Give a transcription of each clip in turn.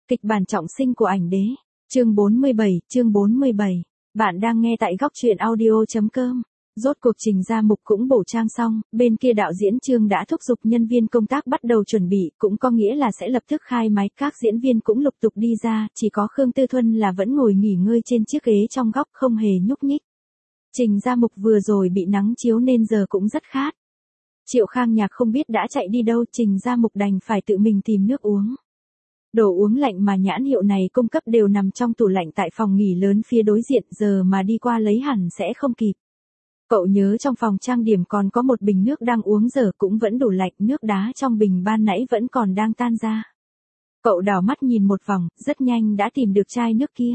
Kịch bản trọng sinh của ảnh đế. Chương 47. Bạn đang nghe tại góc truyện audio.com. Rốt cuộc Trình Gia Mục cũng bổ trang xong, bên kia đạo diễn Trương đã thúc giục nhân viên công tác bắt đầu chuẩn bị, cũng có nghĩa là sẽ lập tức khai máy, các diễn viên cũng lục tục đi ra, chỉ có Khương Tư Thuân là vẫn ngồi nghỉ ngơi trên chiếc ghế trong góc không hề nhúc nhích. Trình Gia Mục vừa rồi bị nắng chiếu nên giờ cũng rất khát. Triệu Khang Nhạc không biết đã chạy đi đâu, Trình Gia Mục đành phải tự mình tìm nước uống. Đồ uống lạnh mà nhãn hiệu này cung cấp đều nằm trong tủ lạnh tại phòng nghỉ lớn phía đối diện, giờ mà đi qua lấy hẳn sẽ không kịp. Cậu nhớ trong phòng trang điểm còn có một bình nước đang uống giờ cũng vẫn đủ lạnh, nước đá trong bình ban nãy vẫn còn đang tan ra. Cậu đảo mắt nhìn một vòng, rất nhanh đã tìm được chai nước kia.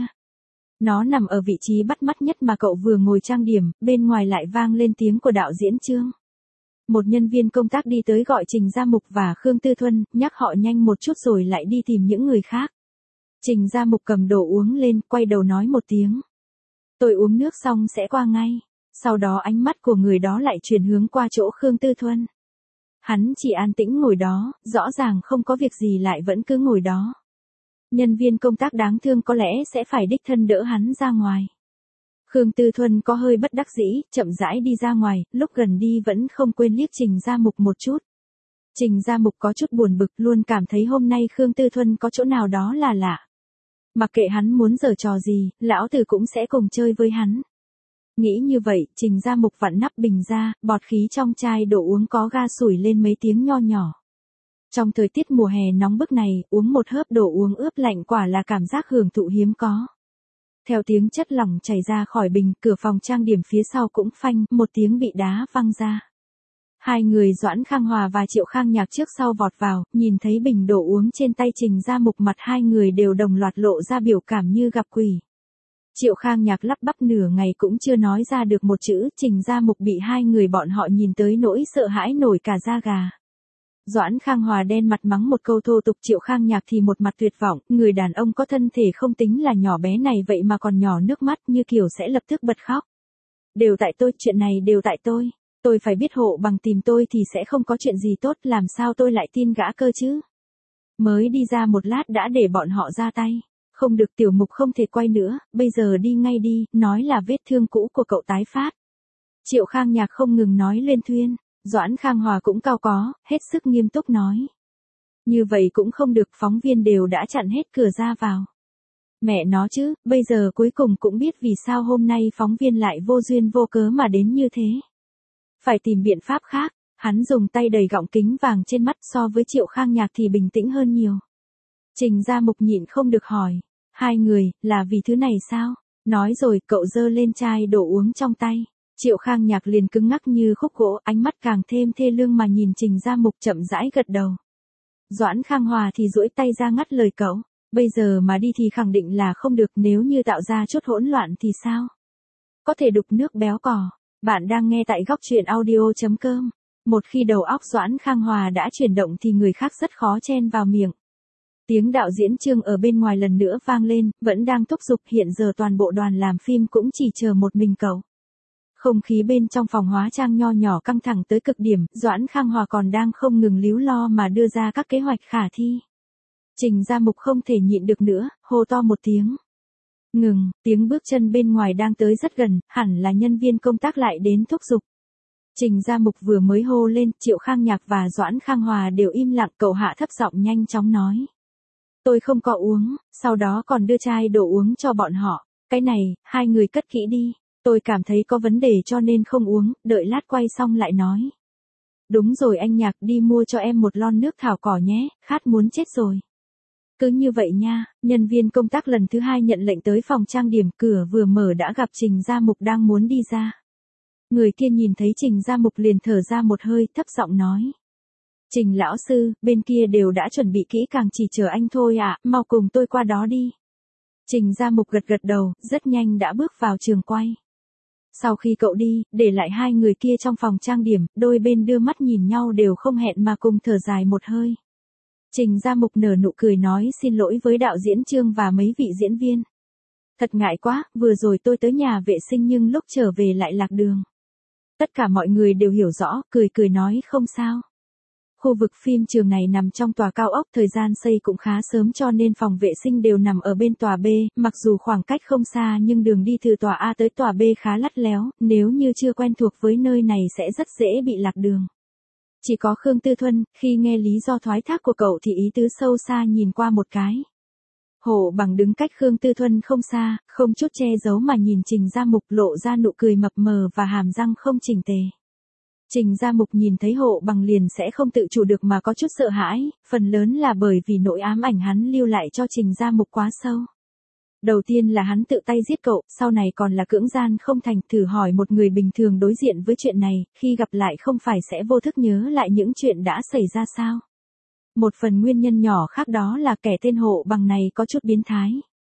Nó nằm ở vị trí bắt mắt nhất mà cậu vừa ngồi trang điểm, bên ngoài lại vang lên tiếng của đạo diễn Trương. Một nhân viên công tác đi tới gọi Trình Gia Mục và Khương Tư Thuân, nhắc họ nhanh một chút rồi lại đi tìm những người khác. Trình Gia Mục cầm đồ uống lên, quay đầu nói một tiếng. Tôi uống nước xong sẽ qua ngay. Sau đó ánh mắt của người đó lại chuyển hướng qua chỗ Khương Tư Thuân. Hắn chỉ an tĩnh ngồi đó, rõ ràng không có việc gì lại vẫn cứ ngồi đó. Nhân viên công tác đáng thương có lẽ sẽ phải đích thân đỡ hắn ra ngoài. Khương Tư Thuân có hơi bất đắc dĩ, chậm rãi đi ra ngoài, lúc gần đi vẫn không quên liếc Trình Gia Mục một chút. Trình Gia Mục có chút buồn bực, luôn cảm thấy hôm nay Khương Tư Thuân có chỗ nào đó là lạ. Mặc kệ hắn muốn giở trò gì, lão tử cũng sẽ cùng chơi với hắn. Nghĩ như vậy, Trình Gia Mục vặn nắp bình ra, bọt khí trong chai đồ uống có ga sủi lên mấy tiếng nho nhỏ. Trong thời tiết mùa hè nóng bức này, uống một hớp đồ uống ướp lạnh quả là cảm giác hưởng thụ hiếm có. Theo tiếng chất lỏng chảy ra khỏi bình, cửa phòng trang điểm phía sau cũng phanh, một tiếng bị đá văng ra. Hai người Doãn Khang Hòa và Triệu Khang Nhạc trước sau vọt vào, nhìn thấy bình đồ uống trên tay Trình Gia Mục, mặt hai người đều đồng loạt lộ ra biểu cảm như gặp quỷ. Triệu Khang Nhạc lắp bắp nửa ngày cũng chưa nói ra được một chữ, Trình Gia Mục bị hai người bọn họ nhìn tới nỗi sợ hãi nổi cả da gà. Doãn Khang Hòa đen mặt mắng một câu thô tục, Triệu Khang Nhạc thì một mặt tuyệt vọng, người đàn ông có thân thể không tính là nhỏ bé này vậy mà còn nhỏ nước mắt như kiểu sẽ lập tức bật khóc. Đều tại tôi, chuyện này đều tại tôi phải biết hộ bằng tìm tôi thì sẽ không có chuyện gì tốt, làm sao tôi lại tin gã cơ chứ. Mới đi ra một lát đã để bọn họ ra tay. Không được, Tiểu Mục không thể quay nữa, bây giờ đi ngay đi, nói là vết thương cũ của cậu tái phát. Triệu Khang Nhạc không ngừng nói lên thuyên, Doãn Khang Hòa cũng cao có, hết sức nghiêm túc nói. Như vậy cũng không được, phóng viên đều đã chặn hết cửa ra vào. Mẹ nó chứ, bây giờ cuối cùng cũng biết vì sao hôm nay phóng viên lại vô duyên vô cớ mà đến như thế. Phải tìm biện pháp khác, hắn dùng tay đầy gọng kính vàng trên mắt, so với Triệu Khang Nhạc thì bình tĩnh hơn nhiều. Trình Gia Mục nhịn không được hỏi, hai người, là vì thứ này sao? Nói rồi, cậu giơ lên chai đồ uống trong tay. Triệu Khang Nhạc liền cứng ngắc như khúc gỗ, ánh mắt càng thêm thê lương mà nhìn Trình Gia Mục, chậm rãi gật đầu. Doãn Khang Hòa thì duỗi tay ra ngắt lời cậu, bây giờ mà đi thì khẳng định là không được, nếu như tạo ra chút hỗn loạn thì sao? Có thể đục nước béo cò. Bạn đang nghe tại góc truyện audio.com. Một khi đầu óc Doãn Khang Hòa đã chuyển động thì người khác rất khó chen vào miệng. Tiếng đạo diễn Trương ở bên ngoài lần nữa vang lên, vẫn đang thúc giục, hiện giờ toàn bộ đoàn làm phim cũng chỉ chờ một mình cậu. Không khí bên trong phòng hóa trang nho nhỏ căng thẳng tới cực điểm, Doãn Khang Hòa còn đang không ngừng líu lo mà đưa ra các kế hoạch khả thi. Trình Gia Mục không thể nhịn được nữa, hô to một tiếng. Ngừng, tiếng bước chân bên ngoài đang tới rất gần, hẳn là nhân viên công tác lại đến thúc giục. Trình Gia Mục vừa mới hô lên, Triệu Khang Nhạc và Doãn Khang Hòa đều im lặng, cậu hạ thấp giọng nhanh chóng nói. Tôi không có uống, sau đó còn đưa chai đồ uống cho bọn họ. Cái này, hai người cất kỹ đi. Tôi cảm thấy có vấn đề cho nên không uống, đợi lát quay xong lại nói. Đúng rồi anh Nhạc, đi mua cho em một lon nước thảo cỏ nhé, khát muốn chết rồi. Cứ như vậy nha, nhân viên công tác lần thứ hai nhận lệnh tới phòng trang điểm, cửa vừa mở đã gặp Trình Gia Mục đang muốn đi ra. Người kia nhìn thấy Trình Gia Mục liền thở ra một hơi, thấp giọng nói. Trình lão sư, bên kia đều đã chuẩn bị kỹ càng, chỉ chờ anh thôi ạ, mau cùng tôi qua đó đi. Trình Gia Mục gật gật đầu, rất nhanh đã bước vào trường quay. Sau khi cậu đi, để lại hai người kia trong phòng trang điểm, đôi bên đưa mắt nhìn nhau đều không hẹn mà cùng thở dài một hơi. Trình Gia Mục nở nụ cười nói xin lỗi với đạo diễn Trương và mấy vị diễn viên. Thật ngại quá, vừa rồi tôi tới nhà vệ sinh nhưng lúc trở về lại lạc đường. Tất cả mọi người đều hiểu rõ, cười cười nói không sao. Khu vực phim trường này nằm trong tòa cao ốc, thời gian xây cũng khá sớm cho nên phòng vệ sinh đều nằm ở bên tòa B, mặc dù khoảng cách không xa nhưng đường đi từ tòa A tới tòa B khá lắt léo, nếu như chưa quen thuộc với nơi này sẽ rất dễ bị lạc đường. Chỉ có Khương Tư Thuân, khi nghe lý do thoái thác của cậu thì ý tứ sâu xa nhìn qua một cái. Hộ Bằng đứng cách Khương Tư Thuân không xa, không chút che giấu mà nhìn Trình Gia Mục, lộ ra nụ cười mập mờ và hàm răng không chỉnh tề. Trình Gia Mục nhìn thấy Hộ Bằng liền sẽ không tự chủ được mà có chút sợ hãi, phần lớn là bởi vì nỗi ám ảnh hắn lưu lại cho Trình Gia Mục quá sâu. Đầu tiên là hắn tự tay giết cậu, sau này còn là cưỡng gian không thành. Thử hỏi một người bình thường đối diện với chuyện này, khi gặp lại không phải sẽ vô thức nhớ lại những chuyện đã xảy ra sao? Một phần nguyên nhân nhỏ khác đó là kẻ tên Hộ Bằng này có chút biến thái.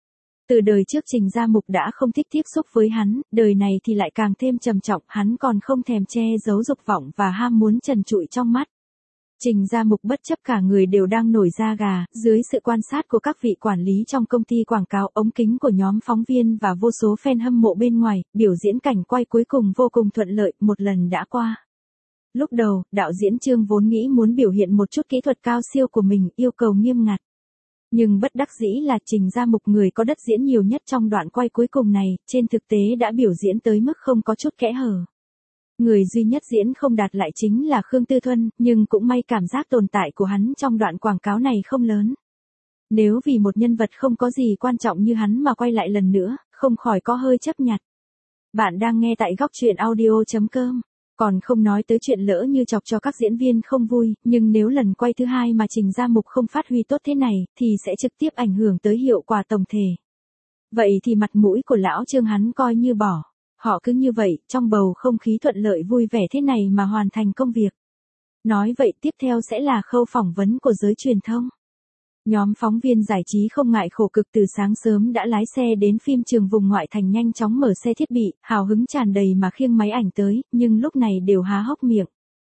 Từ đời trước Trình Gia Mục đã không thích tiếp xúc với hắn, đời này thì lại càng thêm trầm trọng, hắn còn không thèm che giấu dục vọng và ham muốn trần trụi trong mắt. Trình Gia Mục bất chấp cả người đều đang nổi da gà, dưới sự quan sát của các vị quản lý trong công ty quảng cáo, ống kính của nhóm phóng viên và vô số fan hâm mộ bên ngoài, biểu diễn cảnh quay cuối cùng vô cùng thuận lợi, một lần đã qua. Lúc đầu, đạo diễn Trương vốn nghĩ muốn biểu hiện một chút kỹ thuật cao siêu của mình, yêu cầu nghiêm ngặt. Nhưng bất đắc dĩ là Trình Gia Mục, người có đất diễn nhiều nhất trong đoạn quay cuối cùng này, trên thực tế đã biểu diễn tới mức không có chút kẽ hở. Người duy nhất diễn không đạt lại chính là Khương Tư Thuân, nhưng cũng may cảm giác tồn tại của hắn trong đoạn quảng cáo này không lớn. Nếu vì một nhân vật không có gì quan trọng như hắn mà quay lại lần nữa, không khỏi có hơi chấp nhặt. Bạn đang nghe tại góc truyện audio.com. Còn không nói tới chuyện lỡ như chọc cho các diễn viên không vui, nhưng nếu lần quay thứ hai mà Trình Gia Mục không phát huy tốt thế này, thì sẽ trực tiếp ảnh hưởng tới hiệu quả tổng thể. Vậy thì mặt mũi của lão Trương hắn coi như bỏ. Họ cứ như vậy, trong bầu không khí thuận lợi vui vẻ thế này mà hoàn thành công việc. Nói vậy tiếp theo sẽ là khâu phỏng vấn của giới truyền thông. Nhóm phóng viên giải trí không ngại khổ cực từ sáng sớm đã lái xe đến phim trường vùng ngoại thành, nhanh chóng mở xe thiết bị, hào hứng tràn đầy mà khiêng máy ảnh tới, nhưng lúc này đều há hốc miệng.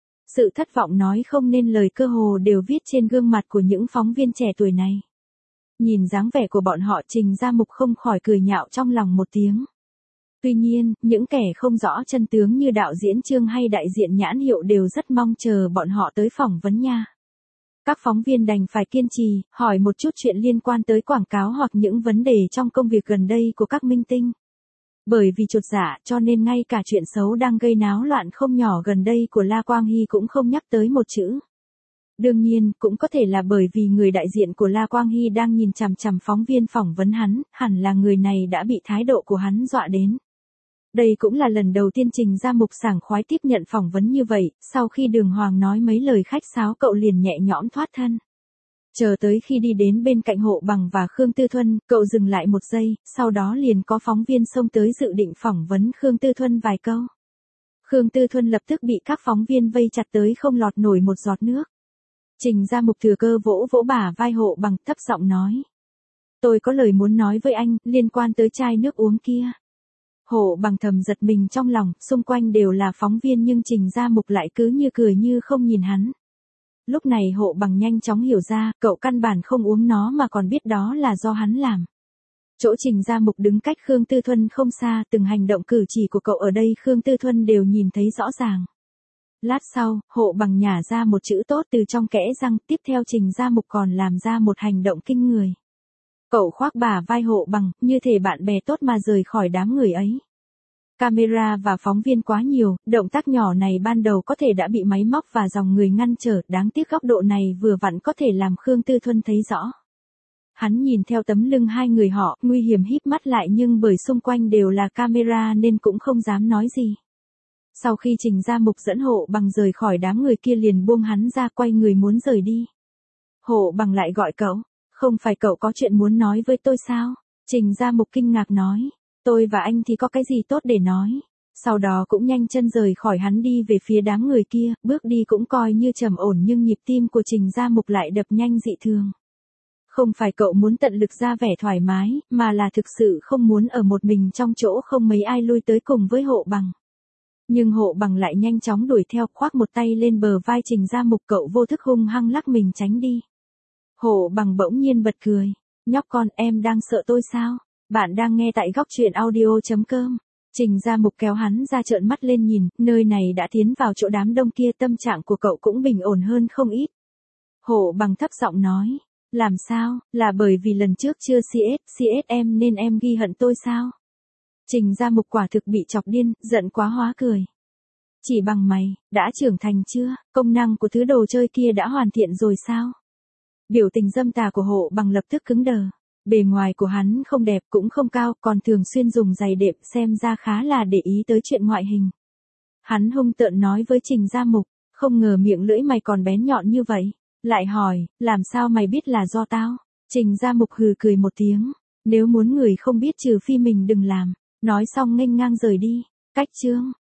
Sự thất vọng nói không nên lời cơ hồ đều viết trên gương mặt của những phóng viên trẻ tuổi này. Nhìn dáng vẻ của bọn họ, Trình Gia Mục không khỏi cười nhạo trong lòng một tiếng. Tuy nhiên, những kẻ không rõ chân tướng như đạo diễn Trương hay đại diện nhãn hiệu đều rất mong chờ bọn họ tới phỏng vấn nha. Các phóng viên đành phải kiên trì, hỏi một chút chuyện liên quan tới quảng cáo hoặc những vấn đề trong công việc gần đây của các minh tinh. Bởi vì chột dạ cho nên ngay cả chuyện xấu đang gây náo loạn không nhỏ gần đây của La Quang Hy cũng không nhắc tới một chữ. Đương nhiên, cũng có thể là bởi vì người đại diện của La Quang Hy đang nhìn chằm chằm phóng viên phỏng vấn hắn, hẳn là người này đã bị thái độ của hắn dọa đến. Đây cũng là lần đầu tiên Trình Gia Mục sảng khoái tiếp nhận phỏng vấn như vậy, sau khi Đường Hoàng nói mấy lời khách sáo cậu liền nhẹ nhõm thoát thân. Chờ tới khi đi đến bên cạnh Hộ Bằng và Khương Tư Thuân, cậu dừng lại một giây, sau đó liền có phóng viên xông tới dự định phỏng vấn Khương Tư Thuân vài câu. Khương Tư Thuân lập tức bị các phóng viên vây chặt tới không lọt nổi một giọt nước. Trình Gia Mục thừa cơ vỗ vỗ bả vai Hộ Bằng, thấp giọng nói. Tôi có lời muốn nói với anh, liên quan tới chai nước uống kia. Hộ Bằng thầm giật mình trong lòng, xung quanh đều là phóng viên nhưng Trình Gia Mục lại cứ như cười như không nhìn hắn. Lúc này Hộ Bằng nhanh chóng hiểu ra, cậu căn bản không uống nó mà còn biết đó là do hắn làm. Chỗ Trình Gia Mục đứng cách Khương Tư Thuân không xa, từng hành động cử chỉ của cậu ở đây Khương Tư Thuân đều nhìn thấy rõ ràng. Lát sau, Hộ Bằng nhả ra một chữ tốt từ trong kẽ răng, tiếp theo Trình Gia Mục còn làm ra một hành động kinh người. Cậu khoác bả vai Hộ Bằng, như thể bạn bè tốt mà rời khỏi đám người ấy. Camera và phóng viên quá nhiều, động tác nhỏ này ban đầu có thể đã bị máy móc và dòng người ngăn trở, đáng tiếc góc độ này vừa vặn có thể làm Khương Tư Thuân thấy rõ. Hắn nhìn theo tấm lưng hai người họ, nguy hiểm híp mắt lại nhưng bởi xung quanh đều là camera nên cũng không dám nói gì. Sau khi Trình Gia Mục dẫn Hộ Bằng rời khỏi đám người kia liền buông hắn ra, quay người muốn rời đi. Hộ Bằng lại gọi cậu. Không phải cậu có chuyện muốn nói với tôi sao? Trình Gia Mục kinh ngạc nói. Tôi và anh thì có cái gì tốt để nói. Sau đó cũng nhanh chân rời khỏi hắn đi về phía đám người kia, bước đi cũng coi như trầm ổn nhưng nhịp tim của Trình Gia Mục lại đập nhanh dị thường. Không phải cậu muốn tận lực ra vẻ thoải mái, mà là thực sự không muốn ở một mình trong chỗ không mấy ai lui tới cùng với Hộ Bằng. Nhưng Hộ Bằng lại nhanh chóng đuổi theo, khoác một tay lên bờ vai Trình Gia Mục, cậu vô thức hung hăng lắc mình tránh đi. Hộ Bằng bỗng nhiên bật cười. Nhóc con, em đang sợ tôi sao? Bạn đang nghe tại góc truyện audio.com. Trình Gia Mục kéo hắn ra trợn mắt lên nhìn, nơi này đã tiến vào chỗ đám đông kia, tâm trạng của cậu cũng bình ổn hơn không ít. Hộ Bằng thấp giọng nói, làm sao, là bởi vì lần trước chưa CS em nên em ghi hận tôi sao? Trình Gia Mục quả thực bị chọc điên, giận quá hóa cười. Chỉ bằng mày, đã trưởng thành chưa, công năng của thứ đồ chơi kia đã hoàn thiện rồi sao? Biểu tình dâm tà của Hộ Bằng lập tức cứng đờ. Bề ngoài của hắn không đẹp cũng không cao, còn thường xuyên dùng giày đệm, xem ra khá là để ý tới chuyện ngoại hình. Hắn hung tợn nói với Trình Gia Mục, không ngờ miệng lưỡi mày còn bén nhọn như vậy. Lại hỏi, làm sao mày biết là do tao? Trình Gia Mục hừ cười một tiếng, nếu muốn người không biết trừ phi mình đừng làm. Nói xong nghênh ngang rời đi. Cách chương